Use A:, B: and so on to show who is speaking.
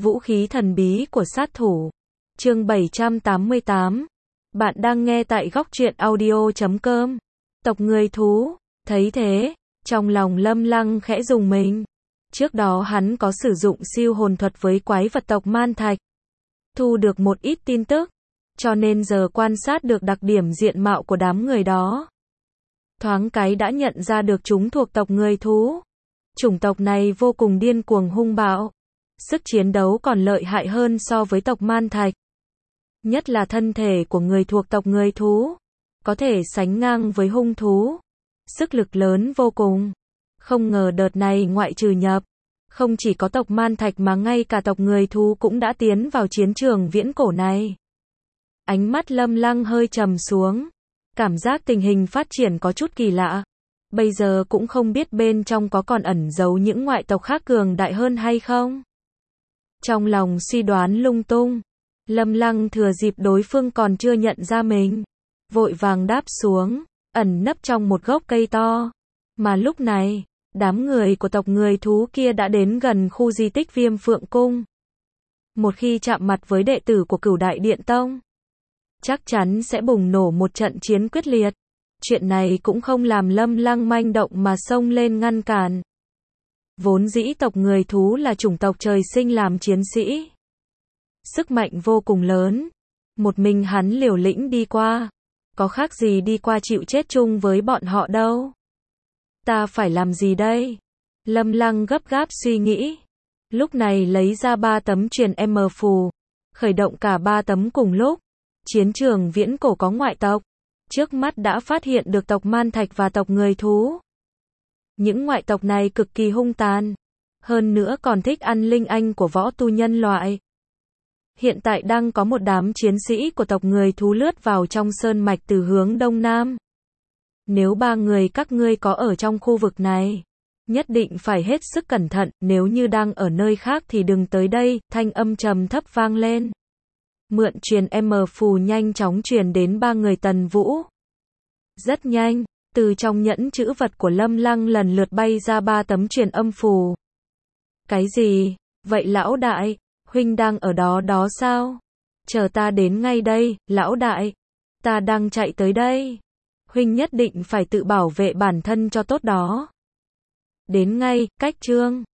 A: Vũ khí thần bí của sát thủ. Chương 788. Bạn đang nghe tại góc truyện audio.com. Tộc người thú. Thấy thế, trong lòng Lâm Lăng khẽ rùng mình. Trước đó hắn có sử dụng siêu hồn thuật với quái vật tộc Man Thạch, thu được một ít tin tức, cho nên giờ quan sát được đặc điểm diện mạo của đám người đó, thoáng cái đã nhận ra được chúng thuộc tộc người thú. Chủng tộc này vô cùng điên cuồng hung bạo, sức chiến đấu còn lợi hại hơn so với tộc Man Thạch. Nhất là thân thể của người thuộc tộc người thú, có thể sánh ngang với hung thú, sức lực lớn vô cùng. Không ngờ đợt này ngoại trừ nhập, không chỉ có tộc Man Thạch mà ngay cả tộc người thú cũng đã tiến vào chiến trường viễn cổ này. Ánh mắt Lâm Lăng hơi trầm xuống, cảm giác tình hình phát triển có chút kỳ lạ. Bây giờ cũng không biết bên trong có còn ẩn giấu những ngoại tộc khác cường đại hơn hay không. Trong lòng suy đoán lung tung, Lâm Lăng thừa dịp đối phương còn chưa nhận ra mình, vội vàng đáp xuống, ẩn nấp trong một gốc cây to. Mà lúc này, đám người của tộc người thú kia đã đến gần khu di tích Viêm Phượng Cung. Một khi chạm mặt với đệ tử của Cửu Đại Điện Tông, chắc chắn sẽ bùng nổ một trận chiến quyết liệt. Chuyện này cũng không làm Lâm Lăng manh động mà xông lên ngăn cản. Vốn dĩ tộc người thú là chủng tộc trời sinh làm chiến sĩ, sức mạnh vô cùng lớn. Một mình hắn liều lĩnh đi qua, có khác gì đi qua chịu chết chung với bọn họ đâu. Ta phải làm gì đây? Lâm Lăng gấp gáp suy nghĩ. Lúc này lấy ra 3 tấm truyền M phù, khởi động cả 3 tấm cùng lúc. Chiến trường viễn cổ có ngoại tộc, trước mắt đã phát hiện được tộc Man Thạch và tộc người thú. Những ngoại tộc này cực kỳ hung tàn, hơn nữa còn thích ăn linh anh của võ tu nhân loại. Hiện tại đang có một đám chiến sĩ của tộc người thú lướt vào trong sơn mạch từ hướng đông nam. Nếu 3 người các ngươi có ở trong khu vực này, nhất định phải hết sức cẩn thận, nếu như đang ở nơi khác thì đừng tới đây. Thanh âm trầm thấp vang lên. Mượn truyền M phù nhanh chóng truyền đến 3 người Tần Vũ. Rất nhanh, từ trong nhẫn chữ vật của Lâm Lăng lần lượt bay ra 3 tấm truyền âm phù. Cái gì? Vậy lão đại, huynh đang ở đó đó sao? Chờ ta đến ngay đây, lão đại. Ta đang chạy tới đây. Huynh nhất định phải tự bảo vệ bản thân cho tốt đó. Đến ngay, cách chương.